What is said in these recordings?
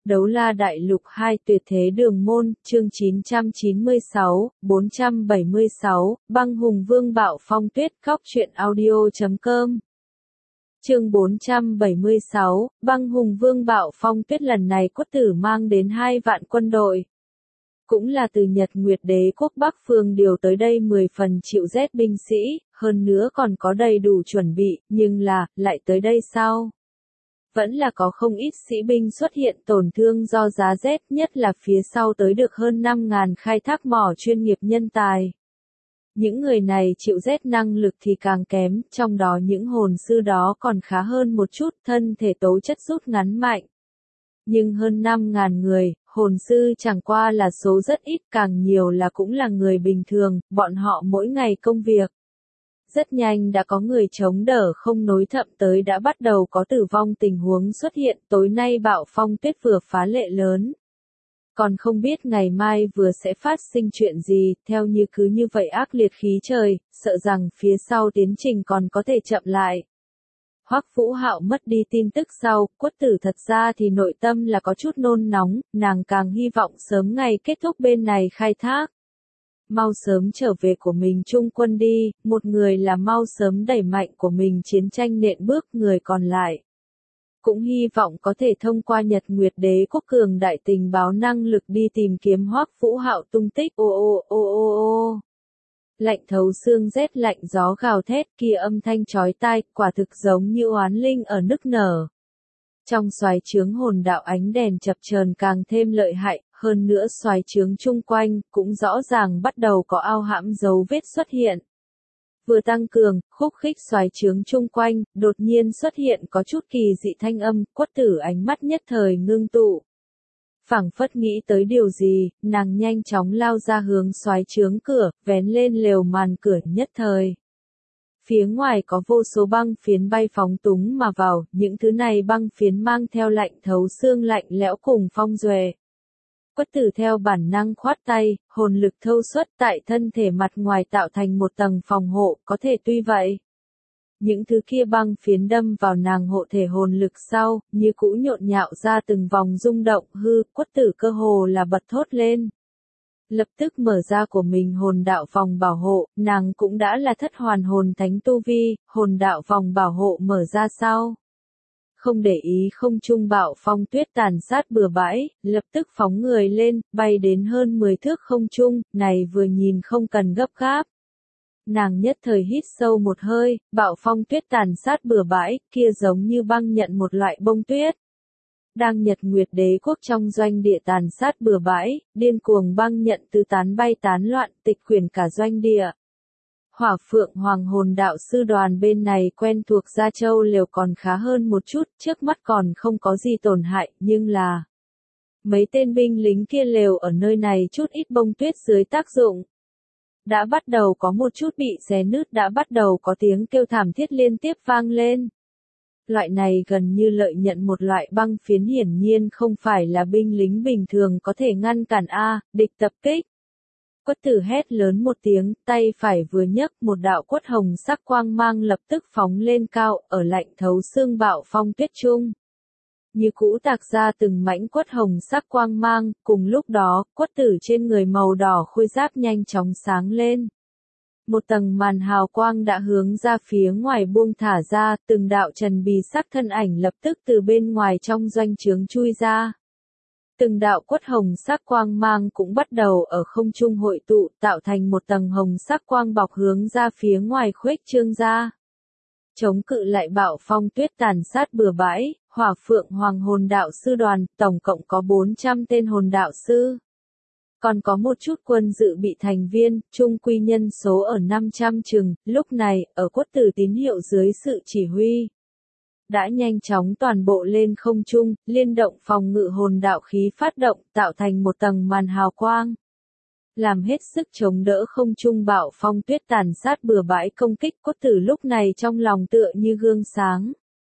Đấu La Đại Lục 2 Tuyệt Thế Đường Môn, chương 996, 476, Băng Hùng Vương Bạo Phong Tuyết, Cóc truyện audio.com. Chương 476, Băng Hùng Vương Bạo Phong Tuyết. Lần này Quất Tử mang đến 2 vạn quân đội. Cũng là từ Nhật Nguyệt Đế quốc Bắc phương điều tới đây 10 phần chịu rét binh sĩ, hơn nữa còn có đầy đủ chuẩn bị, nhưng lại tới đây sao? Vẫn là có không ít sĩ binh xuất hiện tổn thương do giá rét, nhất là phía sau tới được hơn 5.000 khai thác mỏ chuyên nghiệp nhân tài. Những người này chịu rét năng lực thì càng kém, trong đó những hồn sư đó còn khá hơn một chút, thân thể tố chất rút ngắn mạnh. Nhưng hơn 5.000 người, hồn sư chẳng qua là số rất ít, càng nhiều là cũng là người bình thường, bọn họ mỗi ngày công việc. Rất nhanh đã có người chống đỡ không nối, thậm tới đã bắt đầu có tử vong tình huống xuất hiện. Tối nay Bạo Phong Tuyết vừa phá lệ lớn. Còn không biết ngày mai vừa sẽ phát sinh chuyện gì, theo như cứ như vậy ác liệt khí trời, sợ rằng phía sau tiến trình còn có thể chậm lại. Hoắc Vũ Hạo mất đi tin tức sau, Quất Tử thật ra thì nội tâm là có chút nôn nóng, nàng càng hy vọng sớm ngày kết thúc bên này khai thác. Mau sớm trở về của mình trung quân đi, một người là mau sớm đẩy mạnh của mình chiến tranh nện bước, người còn lại cũng hy vọng có thể thông qua Nhật Nguyệt Đế quốc cường đại tình báo năng lực đi tìm kiếm Hoắc Vũ Hạo tung tích. Ô. Lạnh thấu xương, rét lạnh, gió gào thét, kia âm thanh chói tai, quả thực giống như oán linh ở nức nở. Trong xoáy trướng hồn đạo ánh đèn chập chờn càng thêm lợi hại, hơn nữa xoáy trướng chung quanh cũng rõ ràng bắt đầu có ao hãm dấu vết xuất hiện. Vừa tăng cường, khúc khích xoáy trướng chung quanh, đột nhiên xuất hiện có chút kỳ dị thanh âm. Quất Tử ánh mắt nhất thời ngưng tụ. Phảng phất nghĩ tới điều gì, nàng nhanh chóng lao ra hướng xoáy trướng cửa, vén lên lều màn cửa, nhất thời. Phía ngoài có vô số băng phiến bay phóng túng mà vào, những thứ này băng phiến mang theo lạnh thấu xương, lạnh lẽo cùng phong duệ. Quất Tử theo bản năng khoát tay, hồn lực thâu xuất tại thân thể mặt ngoài tạo thành một tầng phòng hộ, có thể tuy vậy. Những thứ kia băng phiến đâm vào nàng hộ thể hồn lực sau, như cũ nhộn nhạo ra từng vòng rung động. Quất Tử cơ hồ là bật thốt lên. Lập tức mở ra của mình hồn đạo vòng bảo hộ, nàng cũng đã là thất hoàn hồn thánh tu vi, hồn đạo vòng bảo hộ mở ra sau. Không để ý không trung Bạo Phong Tuyết tàn sát bừa bãi, lập tức phóng người lên, bay đến hơn 10 thước không trung, này vừa nhìn không cần gấp gáp. Nàng nhất thời hít sâu một hơi, Bạo Phong Tuyết tàn sát bừa bãi, kia giống như băng nhận một loại bông tuyết. Đang Nhật Nguyệt Đế quốc trong doanh địa tàn sát bừa bãi, điên cuồng băng nhận tứ tán bay tán loạn, tịch quyển cả doanh địa. Hỏa Phượng Hoàng hồn đạo sư đoàn bên này quen thuộc Gia Châu lều còn khá hơn một chút, trước mắt còn không có gì tổn hại, nhưng là mấy tên binh lính kia lều ở nơi này chút ít bông tuyết dưới tác dụng. Đã bắt đầu có một chút bị xé nứt, đã bắt đầu có tiếng kêu thảm thiết liên tiếp vang lên. Loại này gần như lợi nhận một loại băng phiến, hiển nhiên không phải là binh lính bình thường có thể ngăn cản địch tập kích. Quất Tử hét lớn một tiếng, tay phải vừa nhấc, một đạo quất hồng sắc quang mang lập tức phóng lên cao, ở lạnh thấu xương Bạo Phong Tuyết trung. Như cũ tạc ra từng mảnh quất hồng sắc quang mang, cùng lúc đó, Quất Tử trên người màu đỏ khôi giáp nhanh chóng sáng lên. Một tầng màn hào quang đã hướng ra phía ngoài buông thả ra, từng đạo trần bì sắc thân ảnh lập tức từ bên ngoài trong doanh trướng chui ra. Từng đạo quất hồng sắc quang mang cũng bắt đầu ở không trung hội tụ, tạo thành một tầng hồng sắc quang bọc hướng ra phía ngoài khuếch trương ra. Chống cự lại Bạo Phong Tuyết tàn sát bừa bãi, Hỏa Phượng Hoàng hồn đạo sư đoàn, tổng cộng có 400 tên hồn đạo sư. Còn có một chút quân dự bị thành viên, chung quy nhân số ở 500 chừng, lúc này, ở Quất Tử tín hiệu dưới sự chỉ huy. Đã nhanh chóng toàn bộ lên không trung, liên động phòng ngự hồn đạo khí phát động, tạo thành một tầng màn hào quang. Làm hết sức chống đỡ không trung Bạo Phong Tuyết tàn sát bừa bãi công kích. Quất Tử lúc này trong lòng tựa như gương sáng.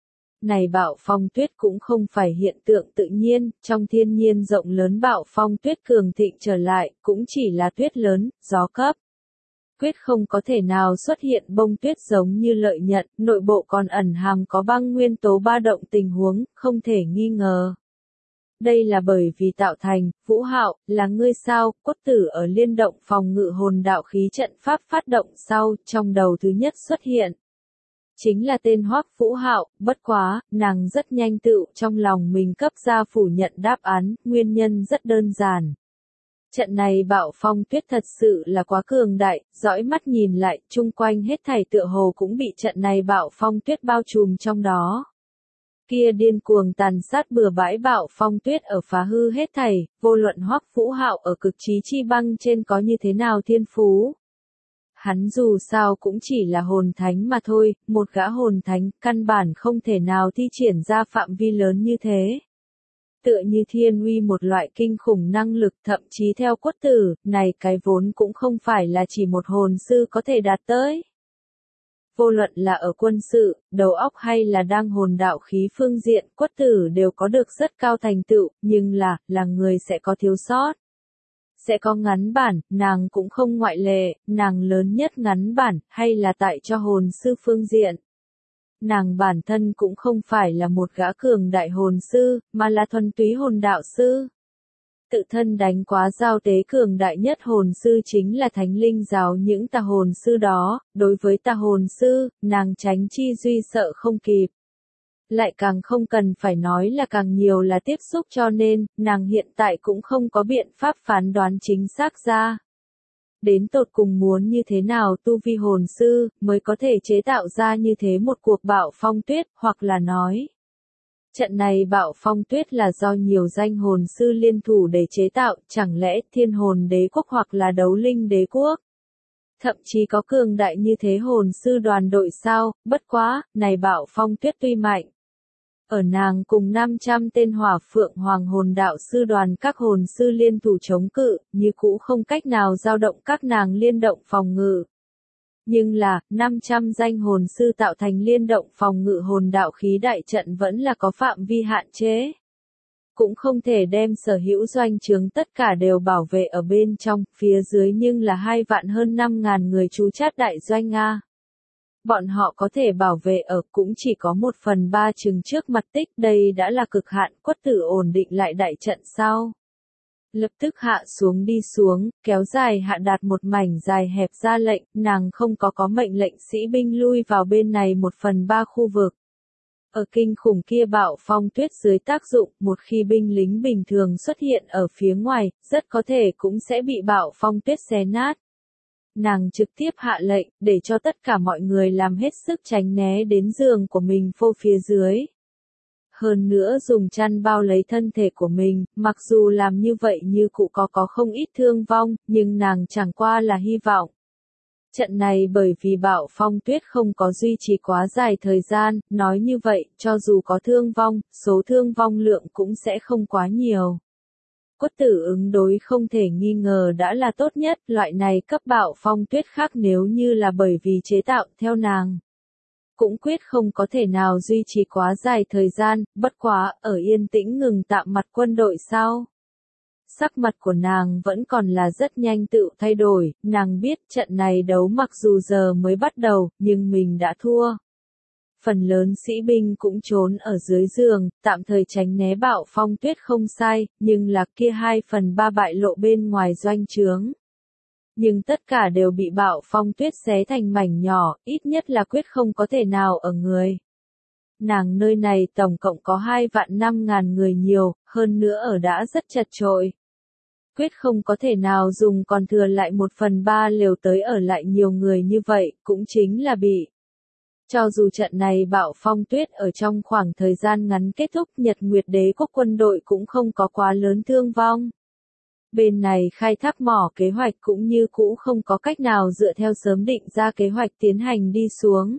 Này Bạo Phong Tuyết cũng không phải hiện tượng tự nhiên, trong thiên nhiên rộng lớn Bạo Phong Tuyết cường thịnh trở lại, cũng chỉ là tuyết lớn, gió cấp. Quyết không có thể nào xuất hiện bông tuyết giống như lợi nhận, nội bộ còn ẩn hàm có băng nguyên tố ba động tình huống, không thể nghi ngờ. Đây là bởi vì tạo thành, Vũ Hạo, là ngươi sao, cốt tử ở liên động phòng ngự hồn đạo khí trận pháp phát động sau, trong đầu thứ nhất xuất hiện. Chính là tên Hoắc Vũ Hạo, bất quá, nàng rất nhanh tự trong lòng mình cấp ra phủ nhận đáp án, nguyên nhân rất đơn giản. Trận này bạo phong tuyết thật sự là quá cường đại, dõi mắt nhìn lại, chung quanh hết thảy tựa hồ cũng bị trận này bạo phong tuyết bao trùm trong đó. Kia điên cuồng tàn sát bừa bãi bạo phong tuyết ở phá hư hết thảy, vô luận Hoắc Vũ Hạo ở cực trí chi băng trên có như thế nào thiên phú. Hắn dù sao cũng chỉ là hồn thánh mà thôi, một gã hồn thánh căn bản không thể nào thi triển ra phạm vi lớn như thế. Tựa như thiên uy một loại kinh khủng năng lực thậm chí theo cốt tử, này cái vốn cũng không phải là chỉ một hồn sư có thể đạt tới. Vô luận là ở quân sự, đầu óc hay là đang hồn đạo khí phương diện, cốt tử đều có được rất cao thành tựu, nhưng là người sẽ có thiếu sót. Sẽ có ngắn bản, nàng cũng không ngoại lệ, nàng lớn nhất ngắn bản, hay là tại cho hồn sư phương diện. Nàng bản thân cũng không phải là một gã cường đại hồn sư, mà là thuần túy hồn đạo sư. Tự thân đánh quá giao tế cường đại nhất hồn sư chính là thánh linh giáo những tà hồn sư đó, đối với tà hồn sư, nàng tránh chi duy sợ không kịp. Lại càng không cần phải nói là càng nhiều là tiếp xúc cho nên, nàng hiện tại cũng không có biện pháp phán đoán chính xác ra. Đến tột cùng muốn như thế nào tu vi hồn sư, mới có thể chế tạo ra như thế một cuộc bạo phong tuyết, hoặc là nói. Trận này bạo phong tuyết là do nhiều danh hồn sư liên thủ để chế tạo, chẳng lẽ thiên hồn đế quốc hoặc là đấu linh đế quốc. Thậm chí có cường đại như thế hồn sư đoàn đội sao, bất quá, này bạo phong tuyết tuy mạnh. Ở nàng cùng 500 tên hỏa phượng hoàng hồn đạo sư đoàn các hồn sư liên thủ chống cự, như cũ không cách nào dao động các nàng liên động phòng ngự. Nhưng là, 500 danh hồn sư tạo thành liên động phòng ngự hồn đạo khí đại trận vẫn là có phạm vi hạn chế. Cũng không thể đem sở hữu doanh trướng tất cả đều bảo vệ ở bên trong, phía dưới nhưng là 2 vạn hơn 5.000 người trú chát đại doanh Nga. Bọn họ có thể bảo vệ ở cũng chỉ có 1/3 chừng trước mặt tích, đây đã là cực hạn, quất tử ổn định lại đại trận sau. Lập tức hạ xuống đi xuống, kéo dài hạ đạt một mảnh dài hẹp ra lệnh, nàng không có mệnh lệnh sĩ binh lui vào bên này 1/3 khu vực. Ở kinh khủng kia bạo phong tuyết dưới tác dụng, một khi binh lính bình thường xuất hiện ở phía ngoài, rất có thể cũng sẽ bị bạo phong tuyết xé nát. Nàng trực tiếp hạ lệnh, để cho tất cả mọi người làm hết sức tránh né đến giường của mình phô phía dưới. Hơn nữa dùng chăn bao lấy thân thể của mình, mặc dù làm như vậy như cụ có không ít thương vong, nhưng nàng chẳng qua là hy vọng. Trận này bởi vì bạo phong tuyết không có duy trì quá dài thời gian, nói như vậy, cho dù có thương vong, số thương vong lượng cũng sẽ không quá nhiều. Cốt tử ứng đối không thể nghi ngờ đã là tốt nhất, loại này cấp bạo phong tuyết khác nếu như là bởi vì chế tạo theo nàng. Cũng quyết không có thể nào duy trì quá dài thời gian, bất quá, ở yên tĩnh ngừng tạm mặt quân đội sau. Sắc mặt của nàng vẫn còn là rất nhanh tự thay đổi, nàng biết trận này đấu mặc dù giờ mới bắt đầu, nhưng mình đã thua. Phần lớn sĩ binh cũng trốn ở dưới giường, tạm thời tránh né bạo phong tuyết không sai, nhưng là kia 2/3 bại lộ bên ngoài doanh trướng. Nhưng tất cả đều bị bạo phong tuyết xé thành mảnh nhỏ, ít nhất là quyết không có thể nào ở người. Nàng nơi này tổng cộng có 2.500.000 người nhiều, hơn nữa ở đã rất chật chội. Quyết không có thể nào dùng còn thừa lại 1/3 liều tới ở lại nhiều người như vậy, cũng chính là bị. Cho dù trận này bạo phong tuyết ở trong khoảng thời gian ngắn kết thúc, Nhật Nguyệt Đế quốc quân đội cũng không có quá lớn thương vong. Bên này khai thác mỏ kế hoạch cũng như cũ không có cách nào dựa theo sớm định ra kế hoạch tiến hành đi xuống.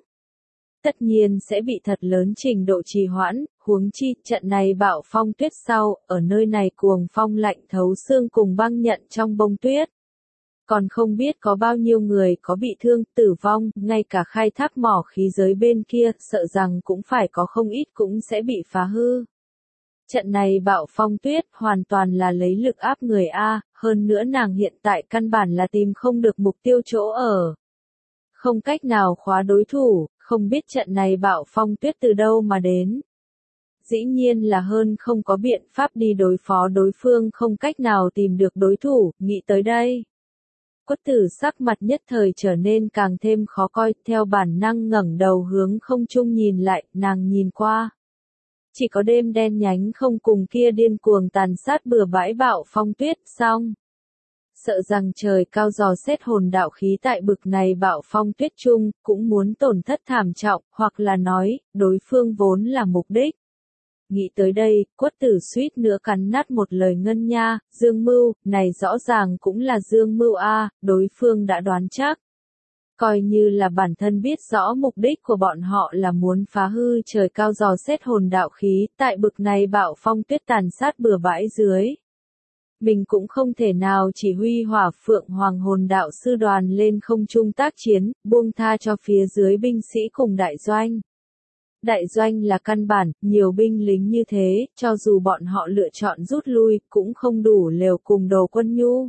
Tất nhiên sẽ bị thật lớn trình độ trì hoãn, huống chi trận này bạo phong tuyết sau, ở nơi này cuồng phong lạnh thấu xương cùng băng nhận trong bông tuyết. Còn không biết có bao nhiêu người có bị thương, tử vong, ngay cả khai thác mỏ khí giới bên kia, sợ rằng cũng phải có không ít cũng sẽ bị phá hư. Trận này bạo phong tuyết hoàn toàn là lấy lực áp người A, hơn nữa nàng hiện tại căn bản là tìm không được mục tiêu chỗ ở. Không cách nào khóa đối thủ, không biết trận này bạo phong tuyết từ đâu mà đến. dĩ nhiên là hơn không có biện pháp đi đối phó đối phương, không cách nào tìm được đối thủ. Nghĩ tới đây, Quất Tử sắc mặt nhất thời trở nên càng thêm khó coi, theo bản năng ngẩng đầu hướng không trung nhìn lại, nàng nhìn qua. Chỉ có đêm đen nhánh không cùng kia điên cuồng tàn sát bừa bãi bạo phong tuyết, xong. Sợ rằng trời cao dò xét hồn đạo khí tại bực này bạo phong tuyết chung, cũng muốn tổn thất thảm trọng, hoặc là nói, đối phương vốn là mục đích. Nghĩ tới đây, Quất Tử suýt nữa cắn nát một lời ngân nha, Dương Mưu, này rõ ràng cũng là Dương Mưu a, đối phương đã đoán chắc. Coi như là bản thân biết rõ mục đích của bọn họ là muốn phá hư trời cao dò xét hồn đạo khí, tại bực này bạo phong tuyết tàn sát bừa bãi dưới. Mình cũng không thể nào chỉ huy Hỏa Phượng Hoàng hồn đạo sư đoàn lên không trung tác chiến, buông tha cho phía dưới binh sĩ cùng đại doanh. Đại doanh là căn bản, nhiều binh lính như thế, cho dù bọn họ lựa chọn rút lui, cũng không đủ lều cùng đồ quân nhu.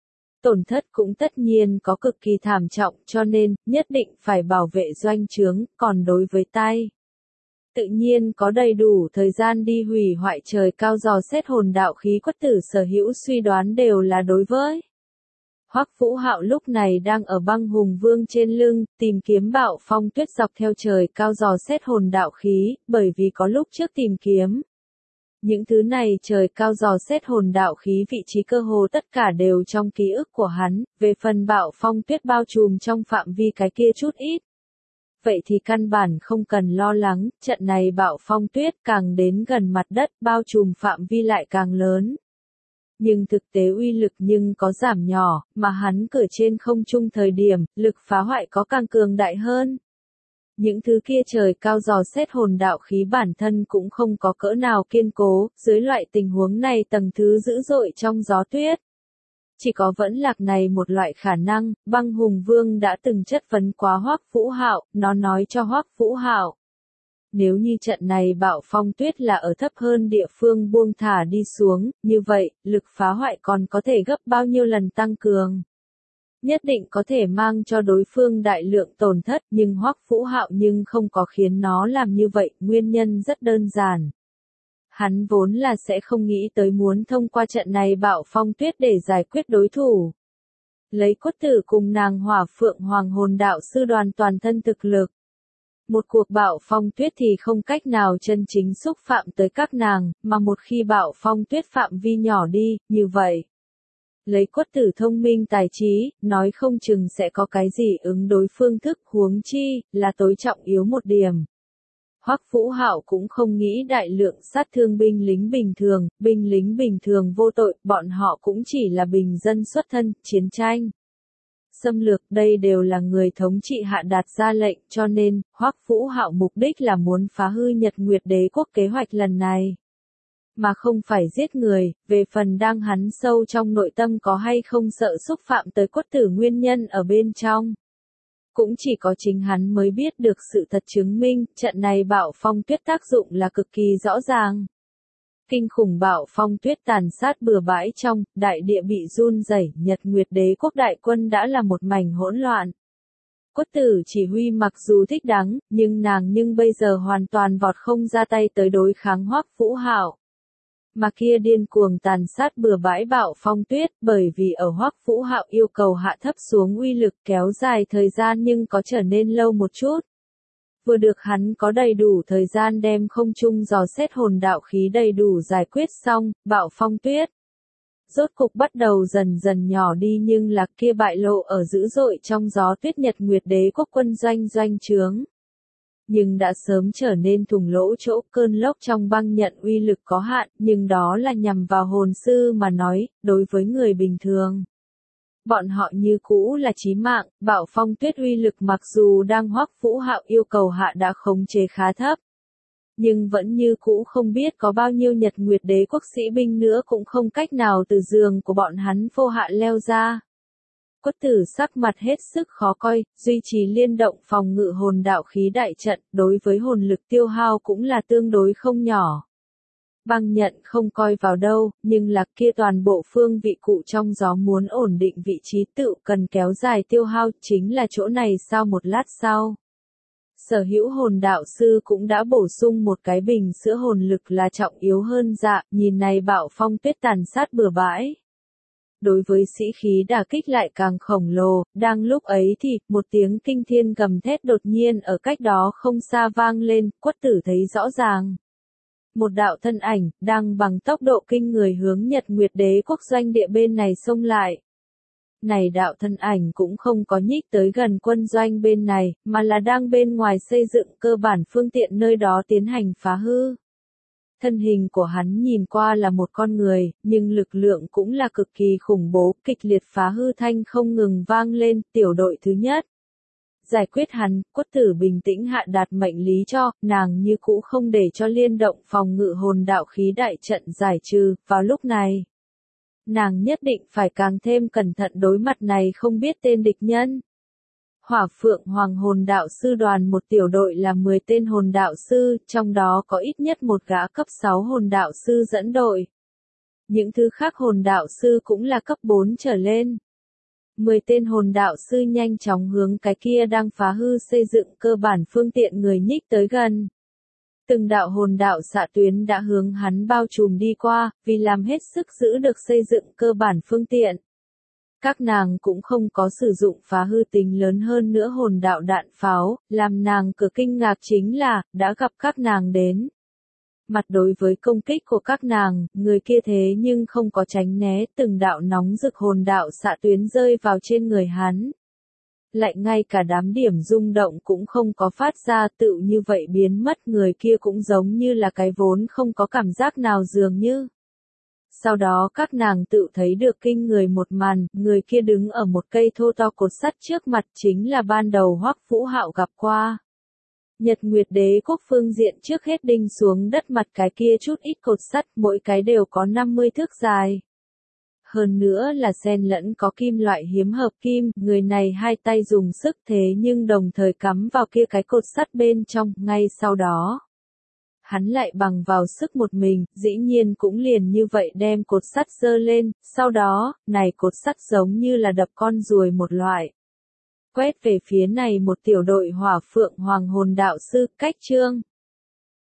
Tổn thất cũng tất nhiên có cực kỳ thảm trọng, cho nên, nhất định phải bảo vệ doanh trướng, còn đối với tay. Tự nhiên có đầy đủ thời gian đi hủy hoại trời cao dò xét hồn đạo khí. Quất Tử sở hữu suy đoán đều là đối với. Hoắc Vũ Hạo lúc này đang ở Băng Hùng Vương trên lưng, tìm kiếm bạo phong tuyết dọc theo trời cao dò xét hồn đạo khí, bởi vì có lúc trước tìm kiếm. Những thứ này trời cao dò xét hồn đạo khí vị trí cơ hồ tất cả đều trong ký ức của hắn, về phần bạo phong tuyết bao trùm trong phạm vi cái kia chút ít. Vậy thì căn bản không cần lo lắng, trận này bạo phong tuyết càng đến gần mặt đất, bao trùm phạm vi lại càng lớn. Nhưng thực tế uy lực nhưng có giảm nhỏ, mà hắn cửa trên không trung thời điểm, lực phá hoại có càng cường đại hơn. Những thứ kia trời cao dò xét hồn đạo khí bản thân cũng không có cỡ nào kiên cố, dưới loại tình huống này tầng thứ dữ dội trong gió tuyết. Chỉ có vẫn lạc này một loại khả năng. Băng Hùng Vương đã từng chất vấn quá Hoắc Vũ Hạo, nó nói cho Hoắc Vũ Hạo. Nếu như trận này bạo phong tuyết là ở thấp hơn địa phương buông thả đi xuống, như vậy, lực phá hoại còn có thể gấp bao nhiêu lần tăng cường. Nhất định có thể mang cho đối phương đại lượng tổn thất, nhưng Hoắc Vũ Hạo nhưng không có khiến nó làm như vậy, nguyên nhân rất đơn giản. Hắn vốn là sẽ không nghĩ tới muốn thông qua trận này bạo phong tuyết để giải quyết đối thủ. Lấy Quất Tử cùng nàng Hỏa Phượng Hoàng hồn đạo sư đoàn toàn thân thực lực. Một cuộc bạo phong tuyết thì không cách nào chân chính xúc phạm tới các nàng, mà một khi bạo phong tuyết phạm vi nhỏ đi, như vậy. Lấy Quất Tử thông minh tài trí, nói không chừng sẽ có cái gì ứng đối phương thức, huống chi, là tối trọng yếu một điểm. Hoắc Vũ Hạo cũng không nghĩ đại lượng sát thương binh lính bình thường vô tội, bọn họ cũng chỉ là bình dân xuất thân, chiến tranh. Xâm lược đây đều là người thống trị hạ đạt ra lệnh, cho nên, Hoắc Vũ Hạo mục đích là muốn phá hư Nhật Nguyệt Đế quốc kế hoạch lần này. Mà không phải giết người, về phần đang hắn sâu trong nội tâm có hay không sợ xúc phạm tới Quất Tử nguyên nhân ở bên trong. Cũng chỉ có chính hắn mới biết được sự thật chứng minh, trận này bạo phong tuyết tác dụng là cực kỳ rõ ràng. Kinh khủng bạo phong tuyết tàn sát bừa bãi trong, đại địa bị run rẩy, Nhật Nguyệt Đế quốc đại quân đã là một mảnh hỗn loạn. Quất Tử chỉ huy mặc dù thích đáng, nhưng bây giờ hoàn toàn vọt không ra tay tới đối kháng Hoắc Vũ Hạo. Mà kia điên cuồng tàn sát bừa bãi bạo phong tuyết, bởi vì ở Hoắc Vũ Hạo yêu cầu hạ thấp xuống uy lực kéo dài thời gian nhưng có trở nên lâu một chút. Vừa được hắn có đầy đủ thời gian đem không trung dò xét hồn đạo khí đầy đủ giải quyết xong, bạo phong tuyết. Rốt cục bắt đầu dần dần nhỏ đi nhưng là kia bại lộ ở dữ dội trong gió tuyết Nhật Nguyệt Đế quốc quân doanh trướng. Nhưng đã sớm trở nên thủng lỗ chỗ, cơn lốc trong băng nhận uy lực có hạn, nhưng đó là nhằm vào hồn sư mà nói, đối với người bình thường. Bọn họ như cũ là chí mạng, bạo phong tuyết uy lực mặc dù đang Hoắc Vũ Hạo yêu cầu hạ đã khống chế khá thấp. Nhưng vẫn như cũ không biết có bao nhiêu Nhật Nguyệt Đế quốc sĩ binh nữa cũng không cách nào từ giường của bọn hắn vô hạ leo ra. Quất Tử sắc mặt hết sức khó coi, duy trì liên động phòng ngự hồn đạo khí đại trận, đối với hồn lực tiêu hao cũng là tương đối không nhỏ. Băng nhận không coi vào đâu, nhưng là kia toàn bộ phương vị cụ trong gió muốn ổn định vị trí tự cần kéo dài tiêu hao, chính là chỗ này sau một lát sau. Sở hữu hồn đạo sư cũng đã bổ sung một cái bình sữa hồn lực là trọng yếu hơn dạ, nhìn này bạo phong tuyết tàn sát bừa bãi. Đối với sĩ khí đả kích lại càng khổng lồ, đang lúc ấy thì, một tiếng kinh thiên gầm thét đột nhiên ở cách đó không xa vang lên, Quất Tử thấy rõ ràng. Một đạo thân ảnh, đang bằng tốc độ kinh người hướng Nhật Nguyệt Đế quốc doanh địa bên này xông lại. Này đạo thân ảnh cũng không có nhích tới gần quân doanh bên này, mà là đang bên ngoài xây dựng cơ bản phương tiện nơi đó tiến hành phá hư. Thân hình của hắn nhìn qua là một con người, nhưng lực lượng cũng là cực kỳ khủng bố, kịch liệt phá hư thanh không ngừng vang lên, tiểu đội thứ nhất. Giải quyết hắn, Quất Tử bình tĩnh hạ đạt mệnh lý cho, nàng như cũ không để cho liên động phòng ngự hồn đạo khí đại trận giải trừ, vào lúc này. Nàng nhất định phải càng thêm cẩn thận đối mặt này không biết tên địch nhân. Hỏa Phượng Hoàng hồn đạo sư đoàn một tiểu đội là 10 tên hồn đạo sư, trong đó có ít nhất một gã cấp 6 hồn đạo sư dẫn đội. Những thứ khác hồn đạo sư cũng là cấp 4 trở lên. 10 tên hồn đạo sư nhanh chóng hướng cái kia đang phá hư xây dựng cơ bản phương tiện người nhích tới gần. Từng đạo hồn đạo xạ tuyến đã hướng hắn bao trùm đi qua, vì làm hết sức giữ được xây dựng cơ bản phương tiện. Các nàng cũng không có sử dụng phá hư tính lớn hơn nữa hồn đạo đạn pháo, làm nàng cực kinh ngạc chính là, đã gặp các nàng đến. Mặt đối với công kích của các nàng, người kia thế nhưng không có tránh né, từng đạo nóng rực hồn đạo xạ tuyến rơi vào trên người hắn. Lại ngay cả đám điểm rung động cũng không có phát ra, tự như vậy biến mất, người kia cũng giống như là cái vốn không có cảm giác nào dường như. Sau đó các nàng tự thấy được kinh người một màn, người kia đứng ở một cây thô to cột sắt trước mặt, chính là ban đầu Hoắc Vũ Hạo gặp qua. Nhật Nguyệt Đế quốc phương diện trước hết đinh xuống đất mặt cái kia chút ít cột sắt, mỗi cái đều có 50 thước dài. Hơn nữa là xen lẫn có kim loại hiếm hợp kim, người này hai tay dùng sức thế nhưng đồng thời cắm vào kia cái cột sắt bên trong, ngay sau đó. Hắn lại bằng vào sức một mình, dĩ nhiên cũng liền như vậy đem cột sắt giơ lên, sau đó, này cột sắt giống như là đập con ruồi một loại. Quét về phía này một tiểu đội Hỏa Phượng Hoàng hồn đạo sư, cách chương.